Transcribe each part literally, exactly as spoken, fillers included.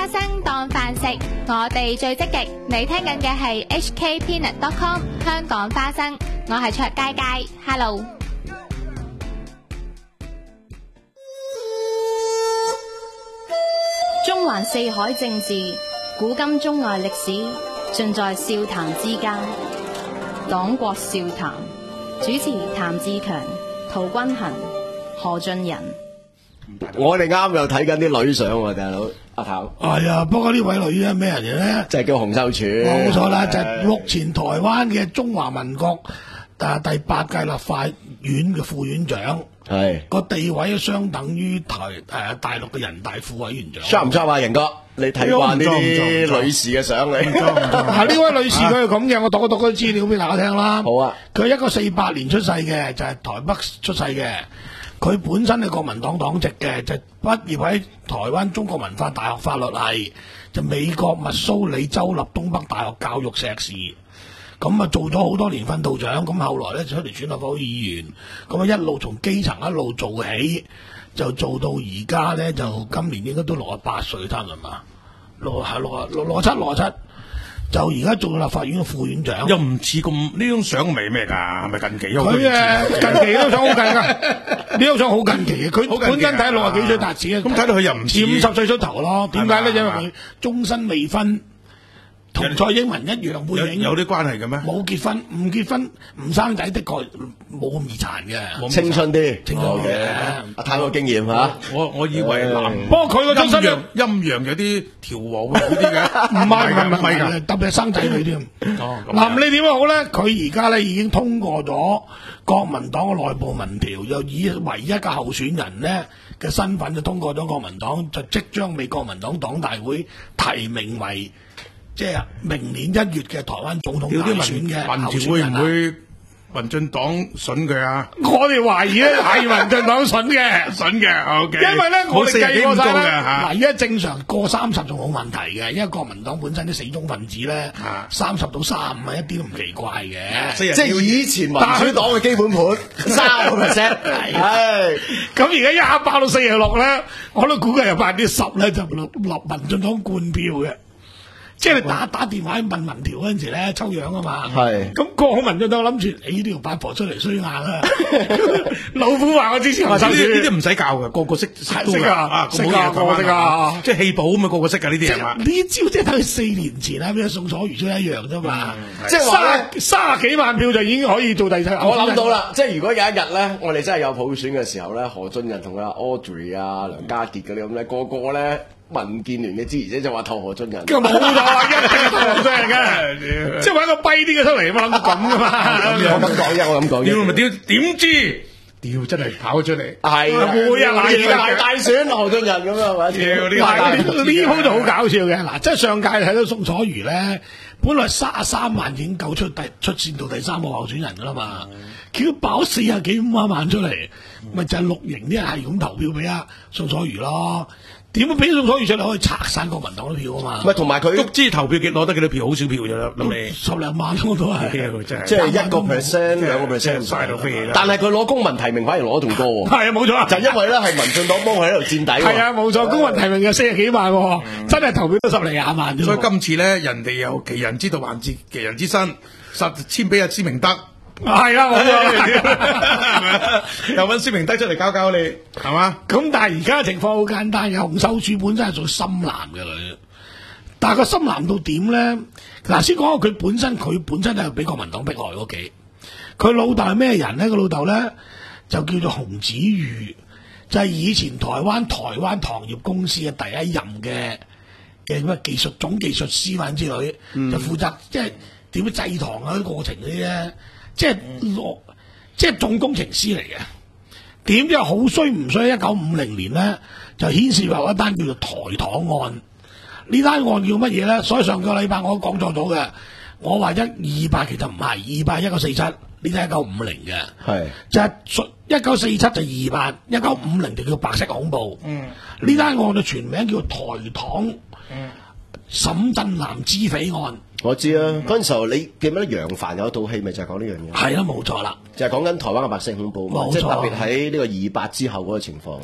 花生當飯食，我哋最積極。你聽緊嘅係 H K Peanut dot com 香港花生，我係卓佳佳 ，Hello。 中環四海政治，古今中外歷史，盡在笑談之間。黨國笑談，主持譚志強、陶君行、何俊仁。 我哋啱又睇緊啲女相喎，大佬阿頭。 係啊，不過呢位女咧咩人嚟咧？ 就係叫洪秀柱。 冇錯啦，就係目前台灣嘅中華民國誒第八屆立法院嘅副院長。係個地位相等於台誒大陸嘅人大副委員長。 錯唔錯啊，盈哥？你睇慣呢啲女士嘅相你？ 啊，呢位女士佢係咁嘅，我讀一讀嗰啲資料俾大家聽啦。 好啊。佢係一九四八年出世嘅，就係台北出世嘅。佢本身係國民黨黨籍嘅，就畢業喺台灣中國文化大學法律系，就美國密蘇里州立東北大學教育碩士。咁啊做咗好多年訓導長，咁後來咧就出嚟選立法會議員，咁啊一路從基層一路做起，就做到而家咧就今年應該都六十八歲，差唔多嘛？六係六啊六六七六七。就而家做立法院嘅副院長， 又唔似咁呢張相係咩㗎？係咪近期？ 佢誒近期呢張相好近㗎，呢張相好近期嘅。佢本身睇六十幾歲達子嘅， 咁睇到佢又唔似五十歲出頭咯。點解咧？因為佢終身未婚，同蔡英文一樣背景。 有啲關係嘅咩？ 冇結婚，唔結婚唔生仔，的確冇咁易殘嘅。 青春啲， 青春嘅。 阿太有經驗嚇。 我我以為男， 不過佢個終身陰陽陰陽有啲調和嗰啲嘅， 唔係唔係㗎，特別係生仔女添。嗱，你點樣好咧？佢而家咧已經通過咗國民黨嘅內部民調，又以唯一嘅候選人咧嘅身份就通過咗國民黨，就即將被國民黨黨大會提名為即係明年一月嘅台灣總統大選嘅候選人。 會唔會民進黨筍佢啊？ 我哋懷疑咧係民進黨筍嘅， 筍嘅。OK。 因為咧我哋計過晒咧，嗱而家正常過三十仲冇問題嘅，因為國民黨本身啲死忠分子咧，三十到三十五係一啲都唔奇怪嘅。 即係以前民主黨嘅基本盤三個 percent，係。 咁而家一下爆到四十六咧，我都估計有百分之十咧就落落民進黨灌票嘅。即係你打打電話問民調嗰陣時咧，抽樣啊嘛。係。咁個好民進黨諗住，你呢條八婆出嚟衰硬啦。老虎話我之前話收住。呢啲唔使教嘅，個個識識識啊，識啊，個個識啊。 即係戲寶咁啊，個個識㗎呢啲人啊。 呢招即係等佢四年前啊，咩宋楚瑜出一樣啫嘛。 即係話咧， 三十幾萬票就已經可以做第四。 我諗到啦，即係如果有一日咧，我哋真係有普選嘅時候咧，何俊仁同阿 Audrey 啊、梁家傑嗰啲咁咧，個個咧。民建聯嘅支持者就話投何俊仁， 冇錯啊，一定係投何俊仁嘅，即係揾個跛啲嘅出嚟，冇諗到咁噶嘛。 我咁講啫，我咁講啫。 屌咪屌，點知？屌真係跑出嚟， 係啊， 會啊，嗱， 大大選何俊仁咁樣係咪？ 屌呢呢鋪就好搞笑嘅。嗱，即係上屆睇到宋楚瑜咧，本來三十三萬已經夠出第出線到第三個候選人噶啦嘛，佢爆四十幾五萬萬出嚟，咪就係綠營啲人係咁投票俾阿宋楚瑜咯。點樣俾宋楚瑜出嚟可以拆散國民黨啲票啊嘛？ 唔係同埋佢都知投票結攞得幾多票，好少票啫啦，諗你十零萬我都係， 即係一個 percent 兩個 percent 晒到飛起啦。 但係佢攞公民提名反而攞仲多喎。 係啊，冇錯， 就因為咧係民進黨幫佢喺度墊底。 係啊，冇錯，公民提名嘅四十幾萬，真係投票都十零廿萬。 所以今次咧，人哋有奇人之道還治奇人之身，實簽俾阿施明德。 係啦，冇錯， 又揾施明德出嚟搞搞你，係嘛？ 咁但係而家情況好簡單嘅，洪秀柱本身係做深藍嘅女，但係個深藍到點咧？嗱，先講下佢本身，佢本身係俾國民黨迫害嗰幾，佢老豆係咩人咧？個老豆咧就叫做洪子裕，就係、是、以前台灣台灣糖業公司嘅第一任嘅嘅乜技術總技術師或者之類，嗯、就負責即係點樣製糖嗰啲過程嗰啲咧。即係落，即係總工程師嚟嘅。點知好衰唔衰？一九五零年咧就牽涉入一單叫做台糖案。呢單案叫乜嘢咧？所以上個禮拜我講錯咗嘅，我話一二八其實唔係，二八一九四七，呢單一九五零嘅。係就係一九四七就二八，一九五零就叫白色恐怖。嗯，呢單案嘅全名叫台糖。嗯。沈震南知匪案， 我知啊。嗰陣、嗯、時候你記唔記得楊凡有一套戲咪就係講呢樣嘢？ 係啊，冇錯啦， 就係講緊台灣嘅白色恐怖，即係特別喺呢個二八之後嗰個情況。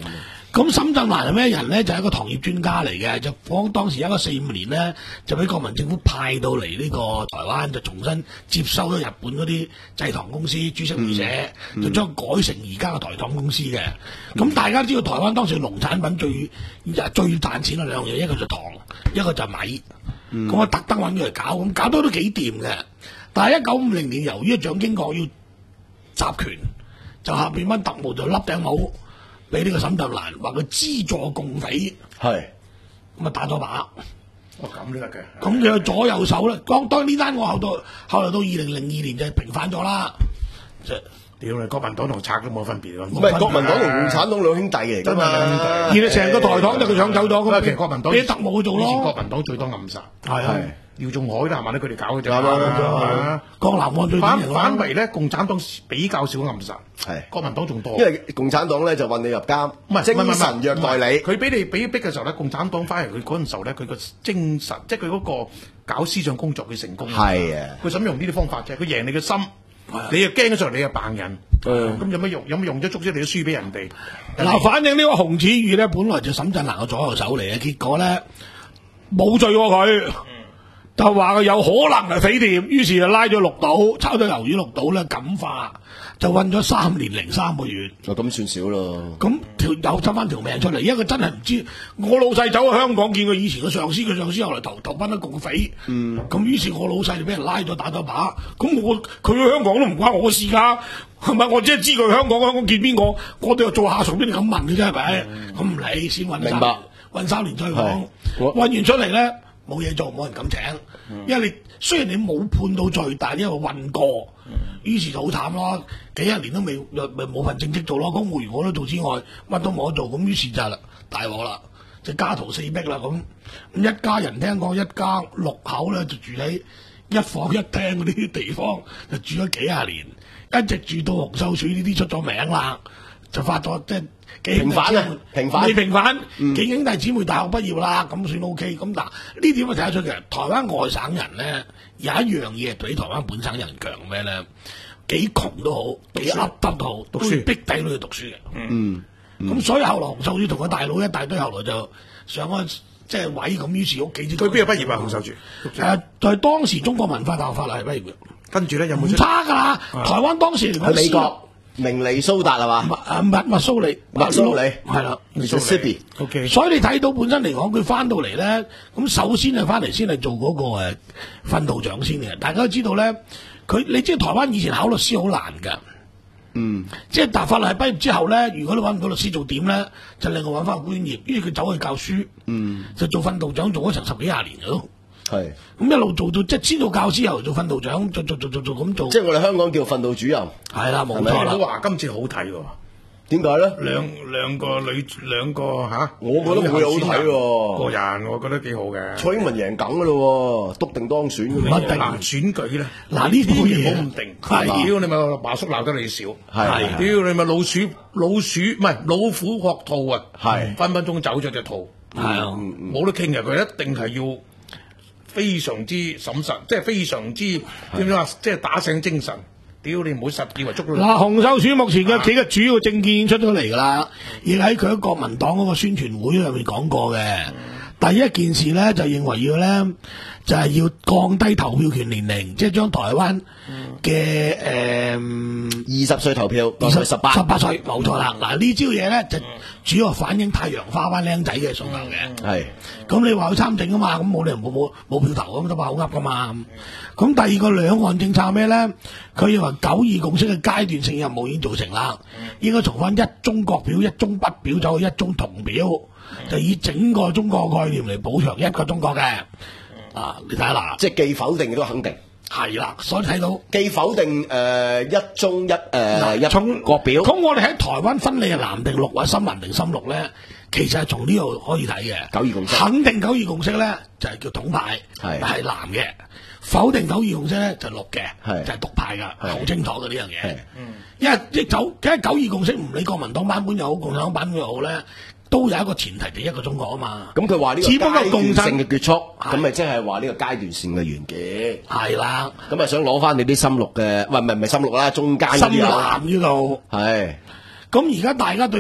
咁沈振蘭係咩人咧？就係一個糖業專家嚟嘅，就講當時一九四五年咧，就俾國民政府派到嚟呢個台灣，就重新接收咗日本嗰啲製糖公司株式會社，嗯嗯、就將改成而家嘅台糖公司嘅。咁、嗯、大家知道台灣當時農產品最最賺錢嘅兩樣嘢，一個就糖，一個就米。咁、嗯、我特登揾佢嚟搞，咁搞到都幾掂嘅。但係一九五零年，由於蔣經國要集權，就下邊班特務就笠頂帽。俾呢個沈振蘭話佢資助共匪，係咁啊打咗把， 哦咁都得嘅。 咁佢左右手咧，當當呢單我後到後來到二零零二年就平反咗啦。即係屌你，國民黨同賊都冇分別㗎。 唔係國民黨同共產黨兩兄弟嚟㗎嘛， 而你成個台黨就佢搶走咗咁。 其實國民黨俾特務做咯。 以前國民黨最多暗殺，係係廖仲愷都係嘛咧，佢哋搞嘅啫。 江南案最反反為咧，共產黨比較少暗殺，係國民黨仲多。 因為共產黨咧就運你入監，唔係精神虐待你。 佢俾你俾逼嘅時候咧，共產黨反而佢嗰陣時候咧，佢個精神即係佢嗰個搞思想工作嘅成功。係啊，佢想用呢啲方法啫，佢贏你嘅心，你又驚嘅時候你又扮人，咁有乜用？有乜用啫？足之你都輸俾人哋。 嗱，反正呢個洪子宇咧，本來就沈振蘭嘅左右手嚟嘅，結果咧冇罪喎佢。就話佢有可能係匪諜，於是就拉咗綠島，抄咗魷魚綠島咧感化，就韞咗三年零三個月。 就咁算少咯。咁條又執翻條命出嚟，因為佢真係唔知。我老細走去香港見佢以前嘅上司，佢上司後來投投奔咗共匪。嗯。咁於是我老細就俾人拉咗打咗把。咁我佢去香港都唔關我事㗎，係咪？我只係知佢香港香港見邊個，我哋又做下屬，邊你咁問嘅啫係咪？咁唔理先韞三年。明白。韞三年再講，韞完出嚟咧。冇嘢做，冇人敢請，嗯、因為你雖然你冇判到罪，但係因為運過，嗯、於是就好慘咯。幾十年都未未冇份正職做咯，公務員我都做之外，乜都冇得做，咁於是就係啦，大鑊啦，就家徒四壁啦咁。咁一家人聽講一家六口咧就住喺一房一廳嗰啲地方，就住咗幾廿年，一直住到洪秀柱呢啲出咗名啦，就發咗即係。 平反啊！平反， 未平反， 嗯、 幾兄弟姊妹大學畢業啦，咁算 O K。咁嗱，呢點我睇得出嘅，台灣外省人咧有一樣嘢比台灣本省人強咩咧？幾窮都好，幾噏得都好，都要逼仔女去讀書嘅。嗯，咁、嗯、所以後來洪秀柱同個大佬一大堆，後來就上咗即係位咁，於是屋企佢邊度畢業啊？洪秀柱誒，就係當時中國文化大學法律係畢業嘅。 跟住咧有冇唔差㗎啦？台灣當時嚟講， 美國。明尼蘇達係嘛？ 啊，密密蘇里， 密蘇里係啦 ，Mississippi。 OK。所以你睇到本身嚟講，佢翻到嚟咧，咁首先係翻嚟先係做嗰個誒訓導長先嘅。大家都知道咧，佢你知台灣以前考律師好難㗎。嗯。即係大法律畢業之後咧，如果你揾唔到律師做點咧，就另外揾翻個專業。於是佢走去教書。嗯。就做訓導長，做咗成十幾廿年嘅都。係，咁一路做到即係知道教師，又做訓導長，做做做做做咁做。 即係我哋香港叫訓導主任。 係啦，冇錯啦。 都話今次好睇喎， 點解咧？ 兩兩個女兩個嚇， 我覺得會好睇喎。 個人我覺得幾好嘅。 蔡英文贏梗㗎咯喎，篤定當選㗎。 唔定選舉咧， 嗱呢啲嘢好唔定。係，屌你咪華叔鬧得你少， 係， 屌你咪老鼠老鼠唔係老虎學兔啊，係分分鐘走咗隻兔，係啊，冇得傾嘅，佢一定係要。非常之審慎，即係非常之點樣話，即係打醒精神。屌你唔好實以為捉到。 嗱，洪秀柱目前嘅幾個主要政見出咗嚟㗎啦，亦喺佢喺國民黨嗰個宣傳會入面講過嘅。第一件事咧就認為要咧就係、是、要降低投票權年齡，即係將台灣嘅誒二十歲投票降到十八十八歲，冇錯啦。嗱呢招嘢咧就主要反映太陽花班僆仔嘅訴求嘅。係咁、嗯、你話去參政啊嘛，咁冇理由冇冇冇票投咁都話好噏噶嘛。咁第二個兩岸政策係咩咧？佢認為九二共識嘅階段性任務已經做成啦，應該從翻一中各表、一中不表走去一中同表。就以整個中國概念嚟補償一個中國嘅，啊，你睇下嗱， 即係既否定亦都肯定， 係啦，所以睇到既否定誒、呃、一中一誒、呃、一中國表。 咁我哋喺台灣分你係藍定綠或者深藍定深綠咧，其實係從呢度可以睇嘅。九二共識肯定九二共識咧就係、是、叫統派，係係藍嘅；否定九二共識咧就係綠嘅，係就係、是、獨派噶，好清楚嘅呢樣嘢。嗯，因為即九，因為九二共識唔理國民黨版本又好，共產黨版本又好咧。都有一個前提，就一個中國啊嘛。 咁佢話呢個階段性嘅結束，咁咪即係話呢個階段性嘅完結。係啦，咁咪想攞翻你啲深綠嘅，喂唔係唔係深綠啦，中間嗰啲深藍呢度。係。咁而家大家對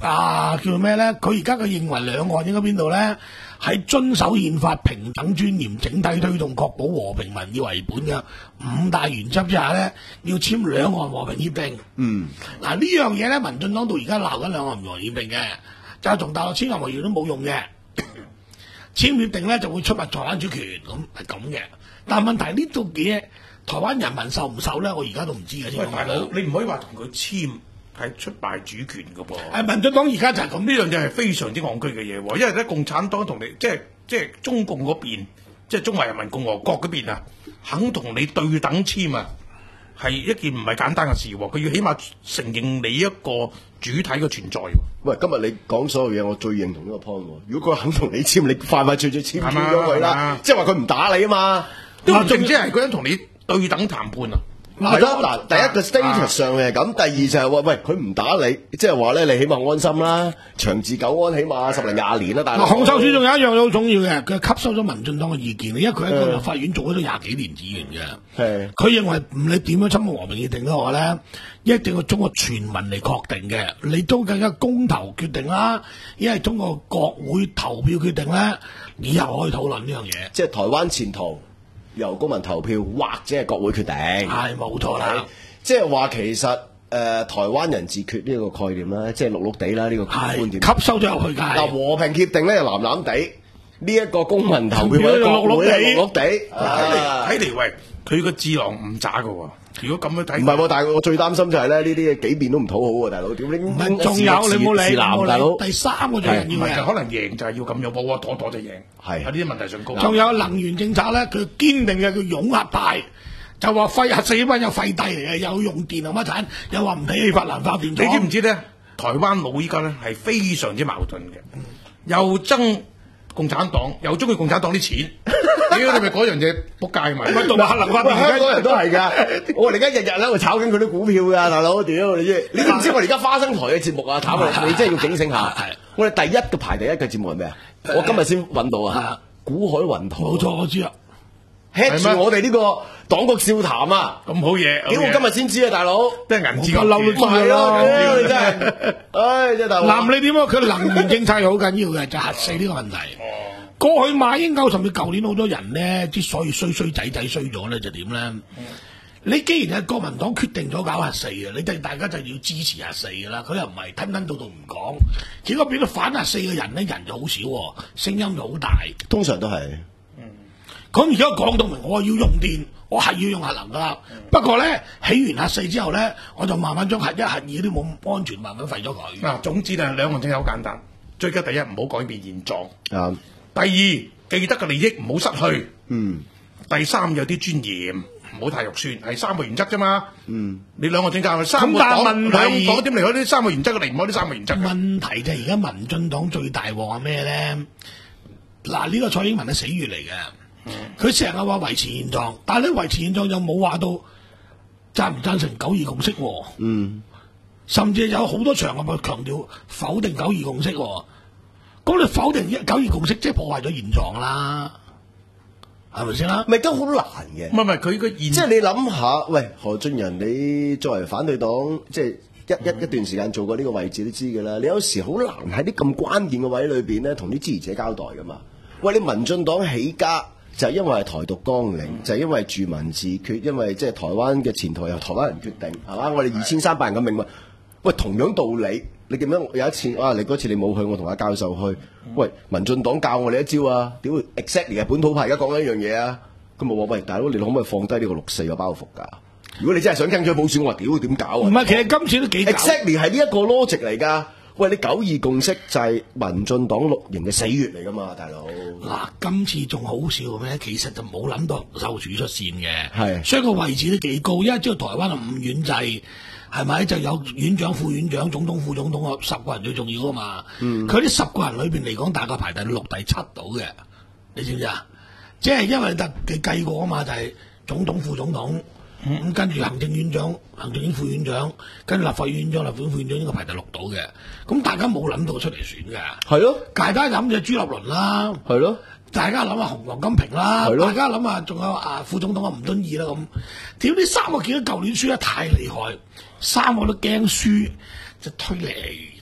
啊叫咩咧？佢而家佢認為兩岸應該邊度咧？喺遵守憲法、平等尊嚴、整體推動、確保和平民意為本嘅五大原則之下咧，要簽兩岸和平協定。 嗯， 嗱、呢樣嘢咧，民進黨到而家鬧緊兩岸和平協定嘅，就係同大陸簽任何協定都冇用嘅。簽協定咧就會出賣台灣主權，咁係咁嘅。但係問題呢度嘢，台灣人民受唔受咧？我而家都唔知嘅。 喂，大佬，你唔可以話同佢簽係出賣主權嘅噃。 係民進黨而家就係咁， 呢樣嘢係非常之戇居嘅嘢喎，因為咧共產黨同你即係即係中共嗰邊，即係中華人民共和國嗰邊啊，肯同你對等簽啊，係一件唔係簡單嘅事喎。佢要起碼承認你一個主體嘅存在喎。 喂，今日你講所有嘢，我最認同呢個 point 喎。如果佢肯同你簽，你快快脆脆簽咗佢啦，即係話佢唔打你啊嘛。 嗱，正即係佢想同你對等談判啊。 係咯，嗱，第一個 status 上係咁，第二就係話，喂，佢唔打你，即係話咧，你起碼安心啦，長治久安，起碼十零廿年啦。但係洪秀柱仲有一樣好重要嘅，佢吸收咗民進黨嘅意見，因為佢喺個立法院做咗廿幾年議員嘅。 係， 佢認為唔理點樣侵犯和平協定嘅話咧，一定要中國全民嚟確定嘅，你都更加公投決定啦，因為中國國會投票決定咧，以後可以討論呢樣嘢。 即係台灣前途由公民投票或者係國會決定， 係冇錯啦。 即係話其實誒、呃、台灣人自決呢個概念啦，即係綠綠地啦呢個觀點， 吸收咗入去㗎。 嗱和平協定咧就藍藍地，呢、這、一個公民投票咧國會係綠綠地。 睇嚟睇嚟喂，佢個智囊唔渣㗎喎。如果咁樣睇， 唔係喎，但係我最擔心就係咧呢啲嘢幾變都唔討好喎，大佬。點你唔係仲有你冇理冇大佬。 第三個就係唔係就可能贏就係要咁樣，窩窩妥妥就贏。 係喺呢啲問題上高。 仲有能源政策咧，佢堅定嘅，佢擁核派，就話廢核四蚊有廢帝嚟嘅，又用電啊乜產，又話唔起起發能發電廠。 你知唔知咧？台灣佬依家咧係非常之矛盾嘅，又憎共產黨，又中意共產黨啲錢。屌你咪嗰樣嘢仆街咪，乜動核能發電？ 香港人都係㗎，我哋而家日日喺度炒緊佢啲股票㗎，大佬，屌你知？你知唔知我哋而家花生台嘅節目啊？炒佢，你真係要警醒下。我哋第一個排第一嘅節目係咩啊？我今日先揾到啊！股海雲台。冇錯，我知啊。 吃住我哋呢個黨國笑談啊！ 咁好嘢， 屌我今日先知啊，大佬！ 即係銀紙我嬲到係咯，你真係，唉，真係大佬。 嗱，你點啊？佢能源政策係好緊要嘅，就核四呢個問題。過去馬英九甚至舊年好多人咧，之所以衰衰仔仔衰咗咧，就點咧？嗯、你既然係國民黨決定咗搞核四嘅，你哋大家就要支持核四噶啦。佢又唔係吞吞到到唔講，結果變到反核四嘅人咧，人就好少，聲音就好大。 通常都係。 咁而家講到明，我要用電，我係要用核能噶啦。嗯、不過咧，起完核四之後咧，我就慢慢將核一、核二啲冇安全，慢慢廢咗佢。 嗱，總之咧，兩個政策好簡單。最緊第一唔好改變現狀。 嗯第二，記得嘅利益唔好失去。 嗯。 第三，有啲尊嚴，唔好太肉酸，係三個原則啫嘛。 嗯。 你兩個政策，三個黨，兩黨點離開呢三個原則？離唔開呢三個原則。 問題就係而家民進黨最大鑊係咩咧？嗱，呢個蔡英文係死穴嚟嘅。佢成日話維持現狀，但係你維持現狀又冇話到贊唔贊成九二共識。 嗯。甚至有好多場合咪強調否定九二共識。咁你否定九二共識，即係破壞咗現狀啦，係咪先啦？ 咪都好難嘅。 唔係唔係，佢個現即係你諗下，喂何俊仁，你作為反對黨，即係一一一段時間做過呢個位置，都知㗎啦。你有時好難喺啲咁關鍵嘅位裏邊咧，同啲支持者交代㗎嘛。喂，你民進黨起家就係因為係台獨綱領，就係因為住民自決，因為即係台灣嘅前途由台灣人決定，係嘛？我哋二千三百人嘅命運，喂，同樣道理。你點樣？有一次啊，你嗰次你冇去，我同阿教授去。喂，民進黨教我哋一招啊！屌 exactly 嘅本土派而家講緊一樣嘢啊！咁我話喂，大佬你可唔可以放低呢個六四嘅包袱㗎？如果你真係想爭取普選，我話屌點搞啊？ 唔係，其實今次都幾 exactly 係呢一個 logic 嚟㗎。喂，你九二共識就係民進黨綠營嘅死穴嚟㗎嘛，大佬。 嗱，今次仲好笑咩？其實就冇諗到洪秀柱出線嘅， 係，所以個位置都幾高，因為知道台灣係五院制。係咪就有院長、副院長、總統、副總統啊？十個人最重要啊嘛。佢呢、嗯、十個人裏邊嚟講，大概排第六、第七到嘅，你知唔知啊？即係因為特佢計過啊嘛，就係、是、總統、副總統，咁、嗯、跟住行政院長、行政院副院長，跟住立法院長、立法院副院長應該排第六到嘅。咁大家冇諗到出嚟選嘅。係咯的，大家諗就朱立倫啦。係咯。大家諗下洪黃金平啦，大家諗下仲有啊副總統啊吳敦義啦咁，屌呢三個見到舊年輸得太厲害，三個都驚輸，就推嚟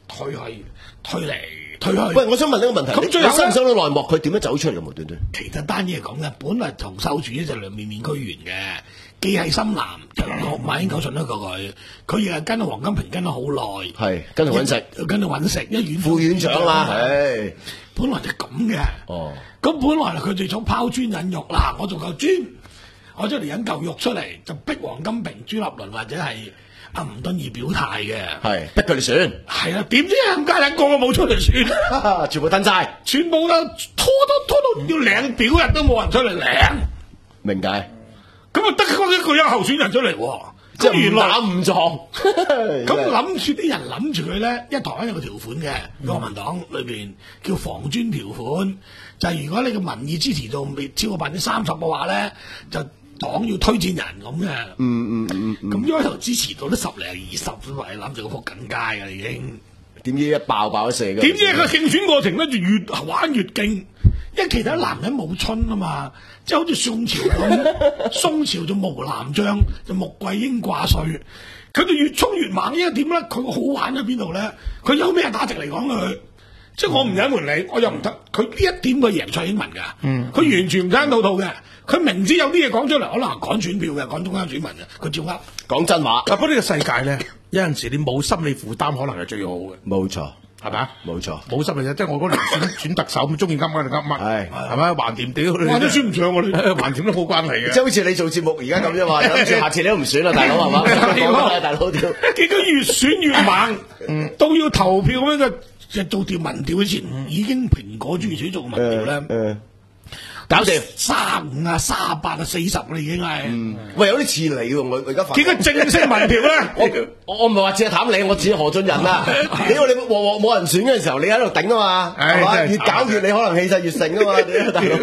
推去推嚟推去。 喂，我想問呢個問題， 咁最後你收唔收到內幕？佢點樣走出嚟嘅無端端？ 其實單嘢係咁嘅，本來洪秀柱咧就兩面面俱圓嘅，既係深藍，就馬英九信得過佢，佢亦係跟黃金平跟咗好耐， 係跟住揾食， 跟住揾食，一院副院長啦，係本來就咁嘅。 哦， 咁本來佢哋想拋磚引玉啦，我做嚿磚，我出嚟引嚿肉出嚟，就逼黃金平、朱立倫或者係阿吳敦義表態嘅， 係逼佢哋選， 係啦，點知冚家一個個冇出嚟選， 全部吞晒， 全部都拖都拖到要領表日都冇人出嚟領， 明解？ 咁啊得嗰一個有候選人出嚟喎， 即係原來誤打誤撞。 咁諗住啲人諗住佢咧，因為台灣有個條款嘅，國民黨裏邊叫防專條款，就係、是、如果你嘅民意支持度未超過百分之三十嘅話咧，就黨要推薦人咁嘅。 嗯嗯嗯嗯。 咁一開頭支持度都十零二十，都係諗住個撲緊街㗎已經。 點知一爆爆一射嘅？ 點知個競選過程咧就越玩越勁，因為其他男人冇春啊嘛，即係好似宋朝咁，宋朝就無男將，就穆桂英掛帥，佢哋越衝越猛，因為點咧？佢好玩喺邊度咧？佢有咩價值嚟講佢？即係我唔隱瞞你，我又唔得。佢呢一點佢贏蔡英文㗎，佢、嗯、完全唔爭到套嘅。佢明知有啲嘢講出嚟，可能趕選票嘅，趕中間選民嘅，佢照噏講真話。 嗱，不過呢個世界咧，有陣時你冇心理負擔，可能係最好嘅。 冇錯， 係咪啊？ 冇錯， 冇心理啫。即係我嗰年選選特首咁，中意噏乜就噏乜，係係咪？橫掂屌， 橫都選唔上我哋， 橫掂都冇關係嘅。 即係好似你做節目而家咁啫嘛，諗住下次你都唔選啦，大佬係嘛？大佬屌， 結果越選越猛，嗯、到要投票咁樣嘅，做條民調之前，嗯、已經蘋果專業做個民調咧。嗯嗯搞掂三五啊、三八啊、四十啦，已經係。 嗯，喂，有啲似你喎，我我而家發。 結果正式民調咧， 我我唔係話只係談你，我指何俊仁啊。你話你鑊鑊冇人選嘅時候，你喺度頂啊嘛，係嘛？越搞越你可能氣勢越盛啊嘛，大佬。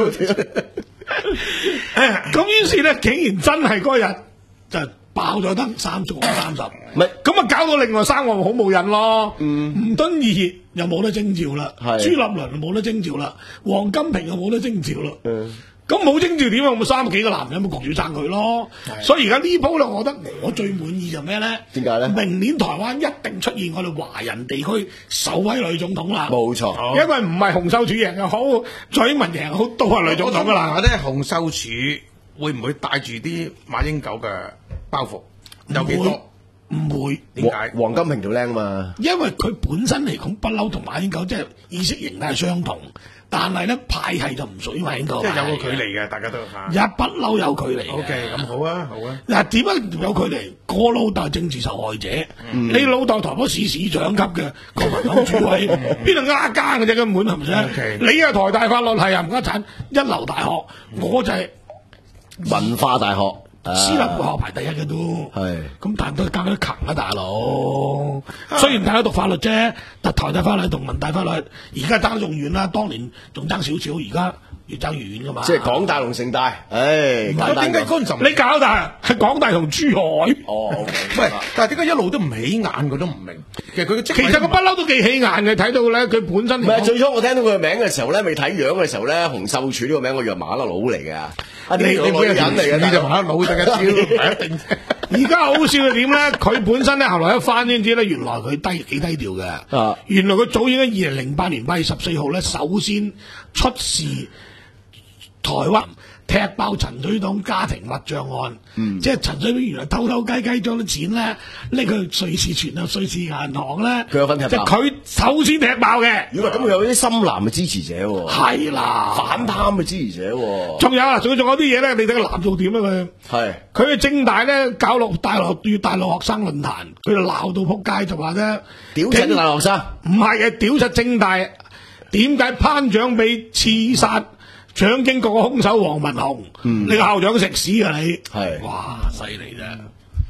咁於是咧，竟然真係嗰日就爆咗得三十三十，唔係咁啊，搞到另外三個好冇癮咯。吳敦義又冇得徵召啦，朱立倫又冇得徵召啦，黃金平又冇得徵召啦。咁冇徵召點啊？咁三幾個男人咪焗住爭佢咯。所以而家呢鋪咧，我覺得我最滿意就咩咧？點解咧？明年台灣一定出現我哋華人地區首位女總統啦。冇錯，因為唔係洪秀柱贏又好，蔡英文贏又好，都係女總統噶啦。 我覺得洪秀柱會唔會帶住啲馬英九嘅包袱？有幾多？ 唔會， 點解？黃金平就靚嘛。 因為佢本身嚟講不嬲同馬英九即係意識形態相同，但係咧派系就唔屬於馬英九。 即係有個距離嘅，大家都嚇。 一不嬲有距離。 O K，咁好啊，好啊。 嗱，點解有距離？個老豆係政治受害者，嗯、你老豆台北市市長級嘅國民黨主委，邊度呃奸嘅啫？根本係咪先？ Okay. 你係台大法律系啊，唔家產一流大學，嗯、我就係文化大學。 私立學排第一嘅都，係咁但都更加強啊，大佬。雖然大家讀法律啫，但台大法律同文大法律而家爭仲遠啦，當年仲爭少少，而家越爭越遠噶嘛。 即係港大同城大，唉， 點解嗰陣你搞大係港大同珠海？ 哦， 喂，但係點解一路都唔起眼？我都唔明。其實佢其實佢不嬲都幾起眼嘅，睇到咧佢本身。 唔係最初我聽到佢嘅名嘅時候咧，未睇樣嘅時候咧，洪秀柱呢個名我以為麻甩佬嚟嘅。 你你每個人嚟嘅，你就麻甩佬得嘅，招一定。 而家好笑係點咧？佢本身咧，後來一翻先知咧，原來佢低幾低調嘅。啊，原來佢早已經二零零八年八月十四號咧，首先出示台灣踢爆陳水扁家庭密賬案，嗯、即係陳水扁原來偷偷雞雞將啲錢咧拎去瑞士存入瑞士銀行咧， 佢有份踢爆， 即係佢首先踢爆嘅。 如果咁佢有啲深藍嘅支持者喎， 係啦， 反貪嘅支持者喎。仲有啊，仲仲有啲嘢咧，你睇個藍做點啊佢？係佢喺政大咧搞落大陸與大陸學生論壇，佢就鬧到撲街，就話咧屌柒啲大學生， 唔係嘅，屌柒政大點解頒獎俾刺殺蔣經國嘅兇手黃文雄，嗯、你個校長食屎啊你！係哇，犀利啫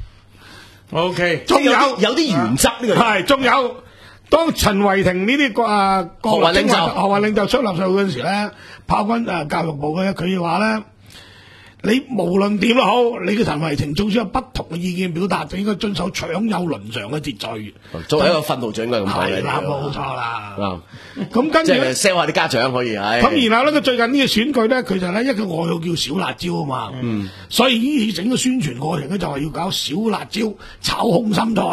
！O K， 仲有有啲原則呢個係，仲有當陳為廷呢啲國啊學運領袖、學運領袖出立法會嗰陣時咧，炮轟啊教育部嘅，佢話咧。你無論點都好，你嘅陳為廷總之有不同嘅意見表達，就應該遵守搶有倫常嘅秩序。 作為一個訓導長應該咁講嘅。係啦， 冇錯啦。咁跟住即係 sell 下啲家長可以係。 咁然後咧，佢最近呢個選舉咧，佢就咧一個外號叫小辣椒啊嘛。嗯。所以呢整個宣傳過程咧，就係要搞小辣椒炒空心菜。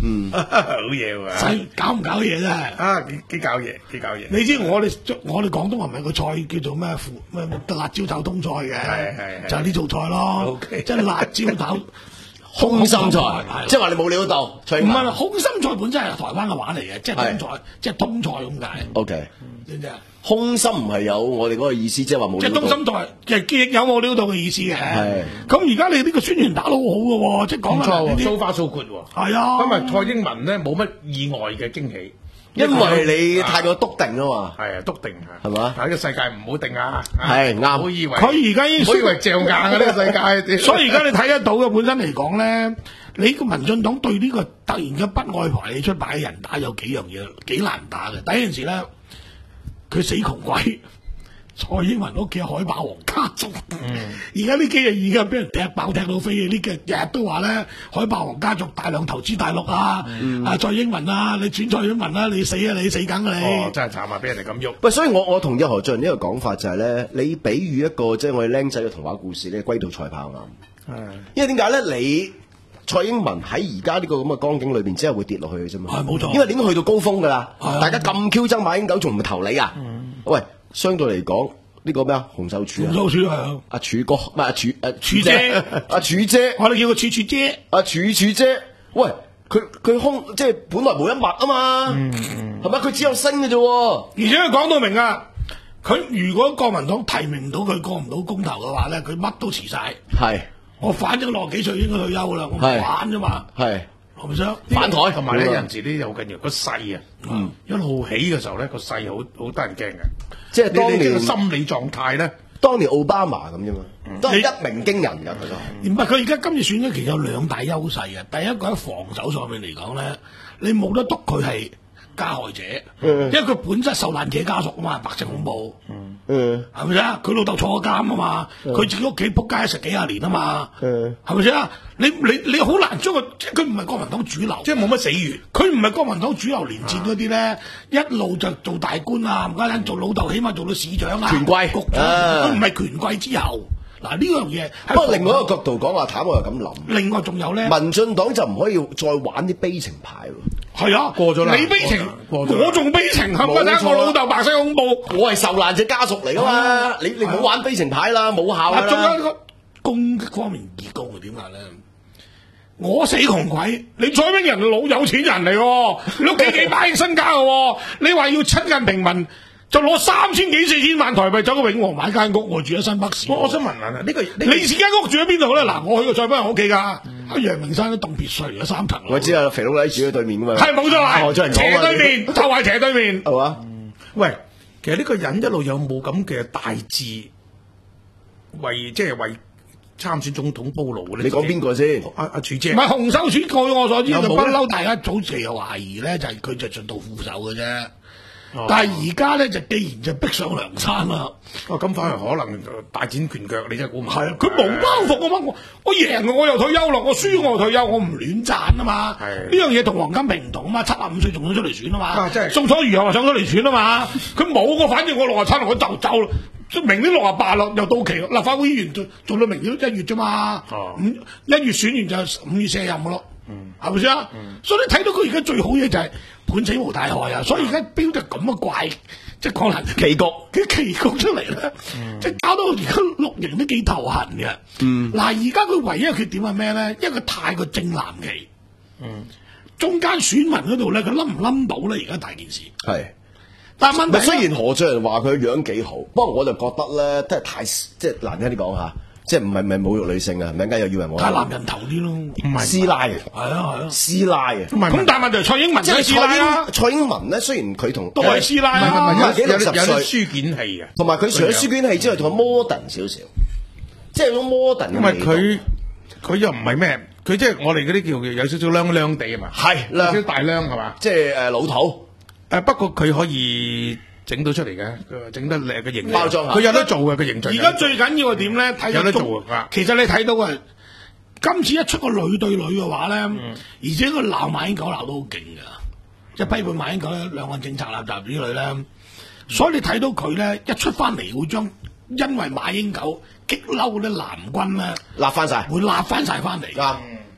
嗯， 好嘢喎， 使搞唔搞嘢真係。 啊幾幾搞嘢，幾搞嘢。 你知我哋我哋廣東話咪有個菜叫做咩腐咩辣椒炒冬菜嘅， 係係就係呢做菜咯。 OK 即係辣椒炒空心菜係， 即係話你冇料到，蔡英唔文係空心菜本身係台灣嘅話嚟嘅，即係冬菜，即係冬菜咁解。 ，OK， 知唔知啊？ 空心唔係有我哋嗰個意思，即係話冇即係料到。 冬心菜，其實亦有冇料到嘅意思嘅。 係咁而家你呢個宣傳打得好好嘅喎，即係講唔錯喎呢啲 ，so far so good 喎。 係啊。 咁啊，蔡英文咧冇乜意外嘅驚喜， 因為你太過篤定啊嘛。 係啊，篤定係嘛喺個世界唔好定啊， 係啱唔好以為佢而家已經唔好以為嚼硬啊呢個世界。 所以而家你睇得到嘅本身嚟講咧，你個民進黨對呢個突然嘅不愛排你出牌嘅人打有幾樣嘢幾難打嘅。第一件事咧，佢死窮鬼，蔡英文屋企有海霸王家族。而家呢幾日已經俾人踢爆踢到飛嘅，呢幾日日都話咧海霸王家族大量投資大陸啊，啊蔡英文啊，你轉蔡英文啊，你死啊你死梗啊你。 哦，真係慘啊！俾人哋咁喐。 喂，所以我我同意何俊仁呢個講法就係咧，你比喻一個即係我哋僆仔嘅童話故事咧，龜兔賽跑啱。 係因為點解咧？你蔡英文喺而家呢個咁嘅光景裏邊，只係會跌落去嘅啫嘛。 係冇錯因為點解去到高峰㗎啦？ 係啊大家咁 Q 憎馬英九，仲唔投你啊？喂，相對嚟講，呢個咩啊？洪秀柱啊洪，秀柱係啊， 阿柱哥，唔係阿柱誒柱姐， 阿柱姐， 我哋叫佢柱柱姐。 阿柱柱姐，喂，佢佢空即係本來冇一物啊嘛，係咪？佢只有升嘅啫喎。 而且佢講到明啊，佢如果國民黨提名唔到佢過唔到公投嘅話咧，佢乜都辭晒。 係我反正六十幾歲應該退休噶啦，我唔係玩啫嘛， 係係咪先？ 反台同埋咧，有陣時呢又好緊要個勢啊，嗯，一路起嘅時候咧，個勢好好得人驚嘅。 即係當你哋呢個年心理狀態咧， 當年奧巴馬咁啫嘛，都係一鳴驚人㗎佢都。 唔係佢而家今次選舉其實有兩大優勢嘅，第一個喺防守上面嚟講咧，你冇得督佢係加害者，因為佢本質受難者家屬啊嘛，白色恐怖， 嗯係咪先？佢老豆坐監啊嘛，佢自己屋企仆街食幾廿年啊嘛， 嗯係咪先啊？你你你好難將佢，即係佢唔係國民黨主流， 即係冇乜死緣。 佢唔係國民黨主流連戰嗰啲咧，一路就做大官啊，唔家陣做老豆，起碼做到市長啊， 權貴局長， 啊佢唔係權貴之後。嗱呢樣嘢， 不過另外一個角度講話，坦我又咁諗， 另外仲有咧， 民進黨就唔可以再玩啲悲情牌喎。 係啊， 過咗啦你悲情， 過咗啦我仲悲情，係咪冇錯我老豆白色恐怖。 我係受難者家屬嚟噶嘛，你你唔好玩悲情牌啦，冇效啊， 㗎啦。 仲有一個攻擊方面義工係點解咧？我死窮鬼，你蔡英文老有錢人嚟喎，你屋企幾百億身家嘅喎，你話要親近平民，就攞三千幾四千萬台幣走去永和買間屋，我住喺新北市。 我我想問下呢個呢你自己間屋住喺邊度咧？嗱，我去過蔡英文屋企㗎，喺陽明山啲棟別墅嚟嘅三層樓。 我知啊，肥佬仔住喺對面噶嘛。 係冇錯啦， 何俊仁斜講啊對面，就係斜對面。 係嘛？ 喂，其實呢個人一路有冇咁嘅大志，為即係為參選總統鋪路嘅咧？ 你講邊個先？ 阿阿柱姐唔係洪秀柱，據我所知就不有冇咧嬲，大家早期有懷疑咧，就係佢就進到副手嘅啫。 哦但係而家咧就既然就逼上梁山啦， 哦咁反而可能大展拳腳，你真係估唔係啊，佢冇包袱啊嘛，我我贏我又退休咯，我輸我又退休，我唔亂賺啊嘛。 係呢樣嘢同黃金平唔同啊嘛，七十五歲仲想出嚟選啊嘛。 啊真係宋楚瑜又話想出嚟選啊嘛，佢冇我，反正我六十七我就走啦。明年六十八咯，又到期咯。立法會議員做做到明年一月啫嘛。 哦五一月選完就五月卸任嘅咯。係咪先啊？所以你睇到佢而家最好嘢就係判死無大害啊！所以而家標得咁嘅怪，即係可能棋局嘅棋局出嚟咧，即係搞到而家綠營都幾頭痕嘅。嗱，而家佢唯一嘅缺點係咩咧？因為佢太過正藍旗。 嗯， 中間選民嗰度咧，佢冧唔冧到咧？而家大件事。 係。 但係問題唔係雖然何俊仁話佢樣幾好，不過我就覺得咧，真係太即係難聽啲講下，即係唔係唔係侮辱女性啊？陣間又以為我太男人頭啲咯。 唔係師奶嘅， 係啊係啊。 師奶嘅。 唔係咁但係問題蔡英文即係都係師奶蔡啦英，蔡英文咧，雖然佢同都係師奶唔係唔係啦。 幾六十有有有啲歲書卷氣嘅， 同埋佢除咗書卷氣之外，仲有 modern 少少，即係嗰種 modern 嘅因為味道佢佢又唔係咩，佢即係我哋嗰啲叫有少少孏孏地啊嘛， 係有少少孏大孏係嘛？ 即係誒老土。 誒不過佢可以整到出嚟嘅，佢整得靚嘅形象包裝下佢有得做嘅個形象。 而家最緊要係點咧？睇有得中做啊其實你睇到啊，今次一出個女對女嘅話咧， 嗯而且佢鬧馬英九鬧到好勁㗎，即係批判馬英九兩岸政策啦，就呢類咧。所以你睇到佢咧一出翻嚟，會將因為馬英九激嬲嗰啲藍軍咧， 立翻晒， 會立翻晒翻嚟。 啱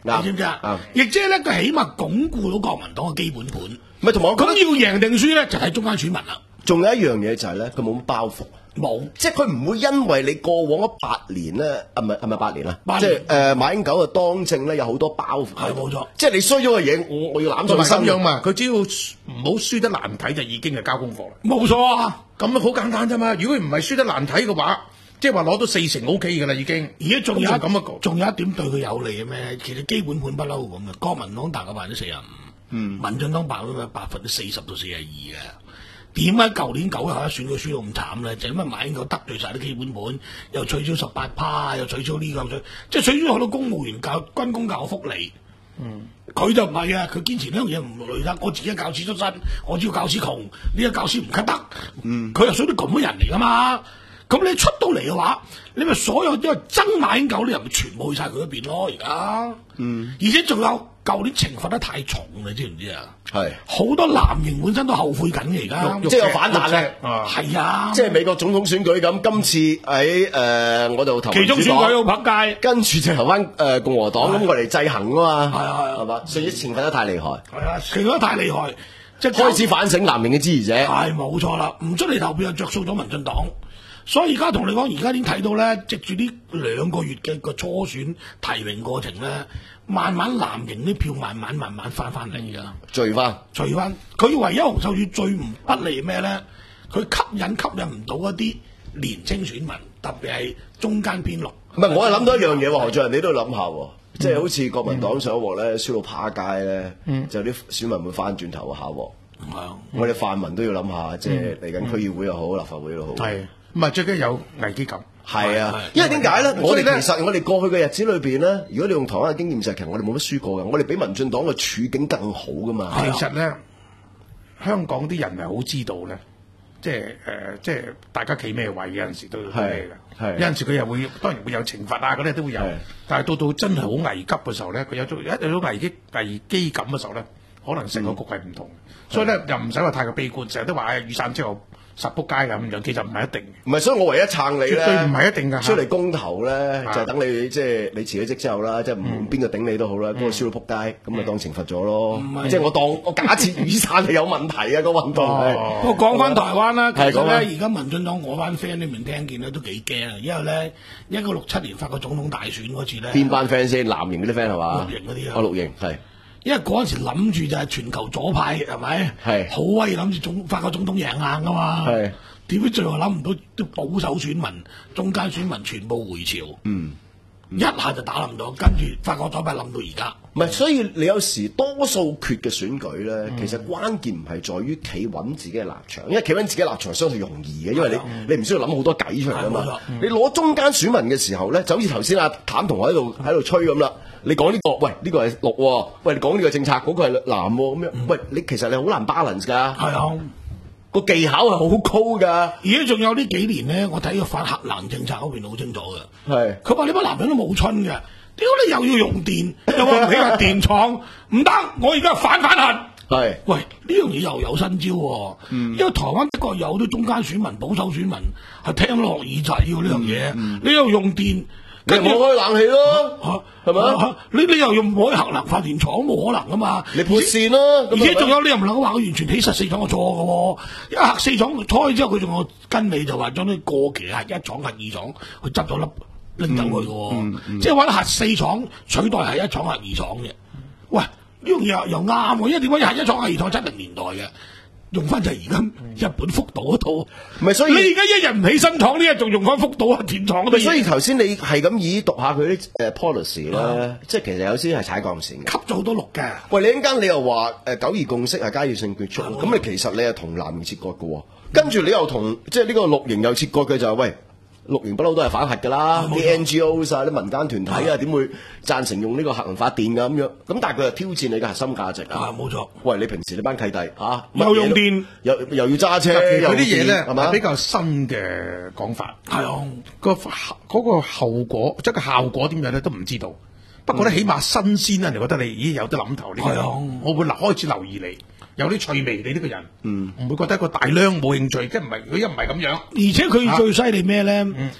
你知唔知啊？亦即係咧，佢起碼鞏固到國民黨嘅基本盤。 唔係同埋我覺得咁要贏定輸咧，就睇中間選民啦。 仲有一樣嘢就係咧，佢冇乜包袱。 冇， 即係佢唔會因為你過往嗰八年咧，啊唔係係咪八年啦？ 八年即係誒馬英九嘅當政咧，有好多包袱。 係冇錯， 即係你衰咗嘅嘢，我我要攬同埋上身咁樣嘛，佢只要唔好輸得難睇就已經係交功課啦。 冇錯啊！ 咁好簡單啫嘛。如果佢唔係輸得難睇嘅話，即係話攞到四成 O K 㗎啦已經。 而家仲有咁咁啊， 仲有一點對佢有利嘅咩？其實基本盤不嬲咁嘅，國民黨大概百分之四十五，嗯，民進黨百分之百分之四十到四十二嘅。點解舊年九日一選佢輸到咁慘咧？就因為馬英九得罪晒啲基本盤，又取消十八趴，又取消呢、這個，即係取消好多公務員教軍工教福利。嗯，佢就唔係啊，佢堅持呢樣嘢唔累得。我自己教師出身，我只要教師窮，呢、這個教師唔咳得。嗯，佢又屬於咁嘅人嚟噶嘛。咁你出到嚟嘅話，你咪所有因為爭馬英九啲人咪全部去晒佢嗰邊咯。而家，嗯，而且仲有舊年懲罰得太重，你知唔知啊？係好多藍營本身都後悔緊嘅，而家即係有反彈嘅， 係啊， 即係美國總統選舉咁，今次喺誒我度投其中選舉好撲街， 跟住就投翻誒共和黨咁，我嚟制衡啊嘛， 係啊係啊， 係嘛？所以懲罰得太厲害， 係啊，懲罰得太厲害，即係開始反省藍營嘅支持者， 係冇錯啦，唔出嚟投票就着數咗民進黨。所以而家同你講，而家已經睇到咧，藉住呢兩個月嘅個初選提名過程咧，慢慢藍營啲票慢慢慢慢翻翻嚟㗎， 聚翻， 聚翻。佢唯一洪秀柱最唔不利咩咧？佢吸引吸引唔到一啲年青選民，特別係中間偏綠。 唔係，我係諗到一樣嘢喎，何俊仁，你都要諗下喎，即係好似國民黨上一鑊咧，輸到趴街咧，就啲選民會翻轉頭下鑊。係啊，我哋泛民都要諗下，即係嚟緊區議會又好，立法會又好。 係。唔係最緊有危機感， 係啊，因為點解咧？我哋其實我哋過去嘅日子裏邊咧，如果你用台灣嘅經驗就係，其實我哋冇乜輸過嘅，我哋比民進黨嘅處境更好噶嘛。 其實咧，香港啲人係好知道咧，即係誒、呃，即係大家企咩位，有陣時都要咩嘅。有陣時佢又會當然會有懲罰啊，嗰啲都會有。但係到到真係好危急嘅時候咧，佢有種一有種危機危機感嘅時候咧，可能成個局係唔同。嗯、所以咧又唔使話太過悲觀，成日都話誒雨傘之後。實仆街咁樣，其實唔係一定。唔係，所以我唯一撐你咧， 絕對唔係一定㗎。 出嚟公投咧，就係等你即係你辭咗職之後啦，即係唔邊個頂你都好啦，嗰個輸到仆街，咁咪當懲罰咗咯。即係我當我假設雨傘係有問題啊個運動。 不過講翻台灣啦，其實咧而家民進黨我班 friend 裏面聽見咧都幾驚啊，因為咧一九六七年法國總統大選嗰次咧， 邊班 friend 先？藍營嗰啲 friend 係嘛？ 綠營嗰啲啊。 哦，綠營係。 因為嗰陣時諗住就係全球左派係咪？係。好威諗住總法國總統贏硬㗎嘛。係。點知最後諗唔到啲保守選民、中間選民全部回潮，嗯，嗯一下就打冧到，跟住法國左派冧到而家。 唔係，所以你有時多數決嘅選舉咧，嗯、其實關鍵唔係在於企穩自己嘅立場，因為企穩自己嘅立場相對容易嘅，因為你、嗯、你唔需要諗好多計出嚟啊嘛。嗯、你攞中間選民嘅時候咧，就好似頭先阿譚同學喺度喺度吹咁啦。你講呢、這個，喂呢、這個係綠喎，喂你講呢個政策嗰、那個係藍喎，咁樣，嗯、喂你其實你好難 balance 㗎。係啊。個技巧係好高噶， 而家仲有呢幾年咧，我睇個反核能政策嗰邊好清楚嘅。 係是， 佢話你班男人都冇春嘅，屌你又要用電，又話唔起核電廠，唔得，我而家反反核。係是，喂呢樣嘢又有新招喎。嗯、因為台灣的確有啲中間選民、保守選民係聽落耳仔嘅呢樣嘢，嗯嗯、你又用電。 跟住開冷氣咯，係咪？ 你你又用唔可以核能發電廠，冇可能噶嘛？ 你撥線咯， 而且仲有你又唔能夠話佢完全起實四廠係錯嘅喎，因為核四廠開之後佢仲有跟你就話將啲過期核一廠、核二廠佢執咗粒拎走佢嘅喎，即係話核四廠取代核一廠、核二廠嘅。喂，呢樣嘢又啱喎，因為點解核一廠、核二廠七零年代嘅？用翻就係而家日本福島嗰套，唔係所以你而家一日唔起新廠，呢日仲用翻福島核電廠嗰啲。 所以頭先你係咁以讀下佢啲誒 policy 咧，啊、即係其實有啲係踩鋼線嘅， 吸咗好多綠嘅。 喂，你一陣間你又話誒九二共識係階段性結束，咁、啊、你其實你係同藍營切割嘅喎，跟住你又同即係呢個綠營又切割嘅就係、是、喂。綠營不嬲都係反核㗎啦，啲 N G O 晒啲民間團體啊，點會贊成用呢個核能發電㗎咁樣？咁但係佢又挑戰你嘅核心價值啊！ 冇錯。 喂，你平時你班契弟啊， 又用電， 又又要揸車， 有啲嘢咧係嘛？ 比較新嘅講法。 係啊， 個嗰個後果即係個效果點樣咧都唔知道。不過咧，起碼新鮮啊！你覺得你咦有得諗頭呢？係啊，我會開始留意你。有啲趣味，你呢個人，唔會覺得一個大娘冇興趣，即係唔係佢又唔係咁樣。 而且佢最犀利咩咧？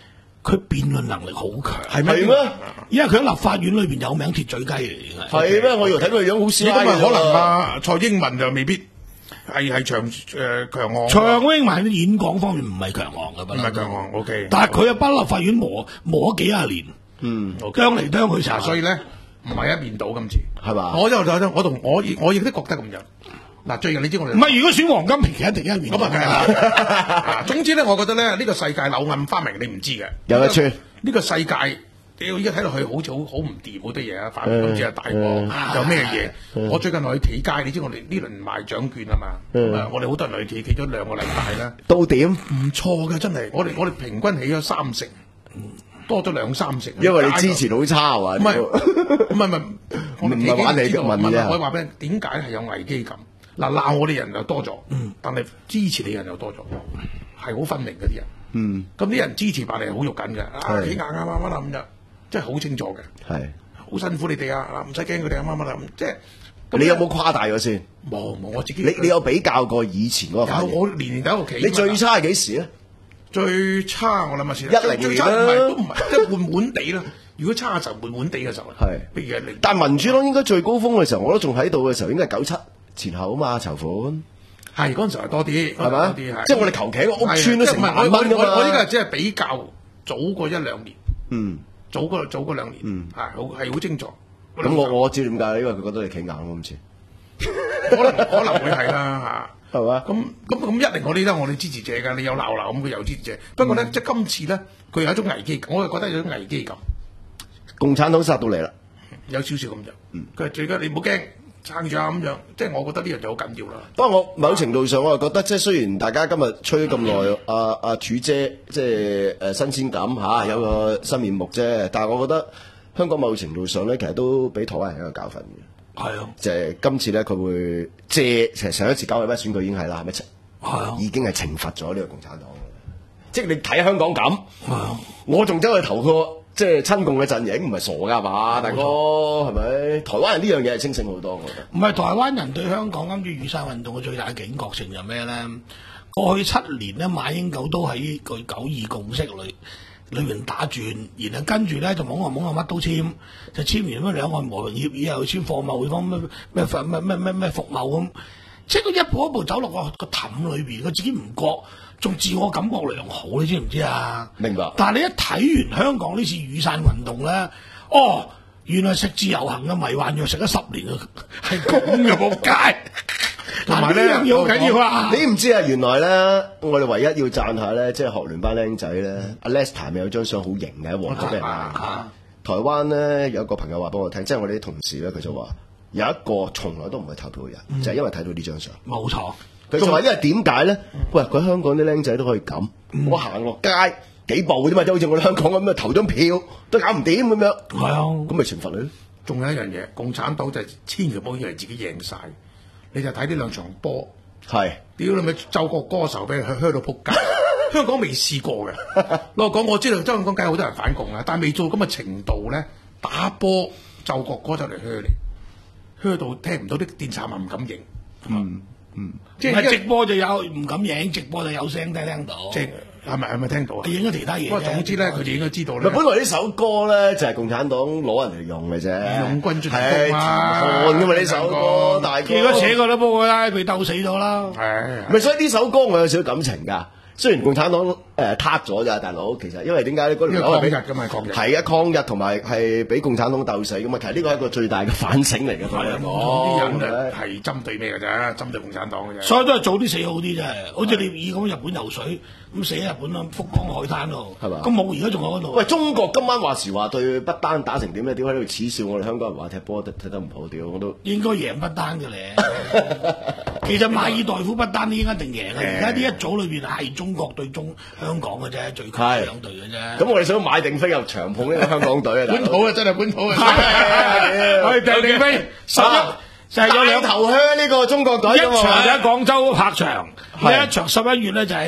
佢辯論能力好強。 係咩？ 係咩？ 因為佢喺立法院裏邊有名鐵嘴雞嚟嘅。 係咩？我以為睇佢樣好師奶咁啊，可能啊蔡英文就未必係係長誒強項。 蔡英文喺演講方面唔係強項嘅， 唔係強項 ，OK。 但係佢喺北立法院磨磨咗幾廿年， 嗯， 啄嚟啄去嗱， 查， 所以咧唔係一面倒今次， 係嘛？ 我就就我同我亦我亦都覺得咁樣。嗱，最近你知我哋唔係如果選黃金平，其實一定一面倒咁啊，梗係啦。總之咧，我覺得咧呢個世界柳暗花明，你唔知嘅。 有一串呢個世界，屌依家睇落去好似好好唔掂好多嘢啊！反今次係大鑊，有咩嘢？我最近落去企街，你知我哋呢輪賣獎券啊嘛，咁啊，我哋好多人落去企，企咗兩個禮拜啦， 到點？ 唔錯嘅真係，我哋我哋平均起咗三成，多咗兩三成。 因為你之前好差啊， 唔係唔係唔係，我哋唔係玩你嘅問啫我話俾你，點解係有危機感？嗱，鬧我哋人又多咗，但係支持你人又多咗，係好分明嗰啲人。 嗯， 咁啲人支持白你係好肉緊嘅，啊幾硬啊乜乜啦咁樣，即係好清楚嘅， 係好辛苦你哋啊，唔使驚佢哋啊乜乜啦咁，即係咁你有冇誇大咗先？ 冇冇我自己， 你你有比較過以前嗰個反有應？ 我年年喺屋企。 你最差係幾時咧？ 最差我諗下先， 一零最差唔年啦係都唔係，即係悶悶地啦。如果差嘅時候悶悶地嘅時候， 係譬如一零， 但民主黨應該最高峰嘅時候，我都仲喺度嘅時候，應該係九七前後啊嘛，籌款係嗰陣時係多啲， 係咪啊多啲係即係我哋求其一個屋村都成萬蚊㗎嘛我我呢個只係比較早過一兩年， 嗯， 早過早過兩年， 嗯係好係好清楚。 咁我我知點解，因為佢覺得你企硬咯，今次可能可能會係啦嚇。 係嘛？ 咁咁咁一定我哋都係我哋支持者㗎，你有鬧鬧咁佢有支持者。不過咧，即係今次咧，佢有一種危機感，我係覺得有一種危機感， 共產黨殺到嚟啦， 有少少咁就。佢係最緊你唔好驚，撐住啊咁樣。即係我覺得呢樣就好緊要啦。 不過我某程度上，我又覺得即係雖然大家今日吹咗咁耐，阿阿柱姐即係誒新鮮感嚇，有個新面目啫。但係我覺得香港某程度上咧，其實都俾台灣人一個教訓嘅。 係啊， 就係今次咧，佢會借其實上一次九合一選舉已經係啦，係咪？ 係啊已經係懲罰咗呢個共產黨嘅。即係你睇香港咁， 係啊， 我仲走去投個即係親共嘅陣營，唔係傻㗎嘛，大哥係咪？台灣人呢樣嘢係清醒好多，我覺得。 唔係台灣人對香港跟住雨傘運動嘅最大警覺性就咩咧？過去七年咧，馬英九都喺佢九二共識裏裏面打轉，然後跟住咧就懵下懵下乜都簽，就簽完乜兩岸和平協議又簽貨貿方咩咩咩咩咩咩服貿咁，即係佢一步一步走落個個氹裏邊，佢自己唔覺，仲自我感覺良好，你知唔知啊？ 明白。 但係你一睇完香港呢次雨傘運動咧，哦，原來食自由行嘅迷幻藥食咗十年啊，係咁嘅仆街。 同埋呢呢樣嘢好緊要啊！ 你唔知啊，原來咧，我哋唯一要讚下咧，即係學聯班僆仔咧，阿 Lester 咪有張相好型嘅喺黃竹嘅。台灣咧有一個朋友話俾我聽，即係我哋啲同事咧，佢就話有一個從來都唔會投票嘅人，就係因為睇到呢張相。 冇錯， 佢就話因為點解咧？喂，佢香港啲僆仔都可以咁，我行落街幾步啫嘛，即係好似我哋香港咁啊，投張票都搞唔掂咁樣。 係啊， 咁咪懲罰你咯。 仲有一樣嘢，共產黨就係千祈唔好以為自己贏晒，你就睇呢兩場波。 係， 屌你咪奏個歌手俾佢噓到仆街，香港未試過嘅。我講我知道，香港梗係好多人反共啦，但係未做咁嘅程度咧，打波奏國歌就嚟噓你，噓到聽唔到啲電視咪唔敢影。 嗯嗯， 即係唔係直播就有唔敢影，直播就有聲聽聽到。 即係係咪係咪聽到啊？ 影咗其他嘢啫。 不過總之咧，佢哋應該知道咪咧。 本來呢首歌咧就係共產黨攞人嚟用嘅啫， 義勇軍進攻係啊填漢噶嘛呢首歌，大哥。 結果寫過都幫佢拉佢鬥死咗啦。 係咪所以呢首歌我有少少感情㗎。雖然共產黨誒撻咗咋，大佬其實因為點解咧？嗰條友係俾因為抗日㗎嘛抗日係啊抗日同埋係俾共產黨鬥死㗎嘛。其實呢個係一個最大嘅反省嚟嘅。 係啊，啲人就係針對咩嘅啫？針對共產黨嘅啫。 所以都係早啲死好啲啫。好似你以咁日本游水咁死喺日本啦，福岡海灘度係嘛咁冇而家仲喺嗰度。 喂，中國今晚話時話對不丹打成點咧？點解喺度恥笑我哋香港人話踢波踢踢得唔好？屌我都應該贏不丹嘅咧。其實馬爾代夫不丹已經一定贏啦。而家呢一組裏邊係中國對中香港嘅啫，最強兩隊嘅啫。 咁我哋想買定飛入長碰呢個香港隊啊！ 本土啊，真係本土啊！ 我哋訂定飛十一就係有兩頭香呢個中國隊一場就喺廣州拍場，呢一場十一月咧就係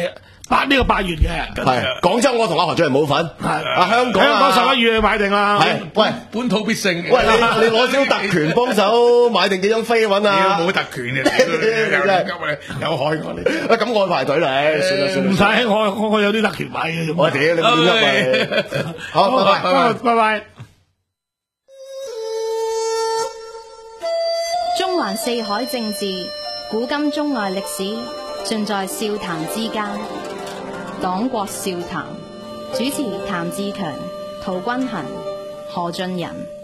八呢個八月嘅， 係廣州我同阿何俊仁冇份， 係啊香港香港十一月買定啦。 係喂本土必勝。 喂，你你攞少特權幫手買定幾張飛揾啊？ 冇特權嘅，有急你有害我你。 喂，咁我排隊嚟，算啦算啦。 唔使，我我我有啲特權買嘅。 我屌你冇點噏啊！好，拜拜拜拜。 中環四海政治，古今中外歷史，盡在笑談之間。黨國笑談，主持譚志強、陶君行、何俊仁。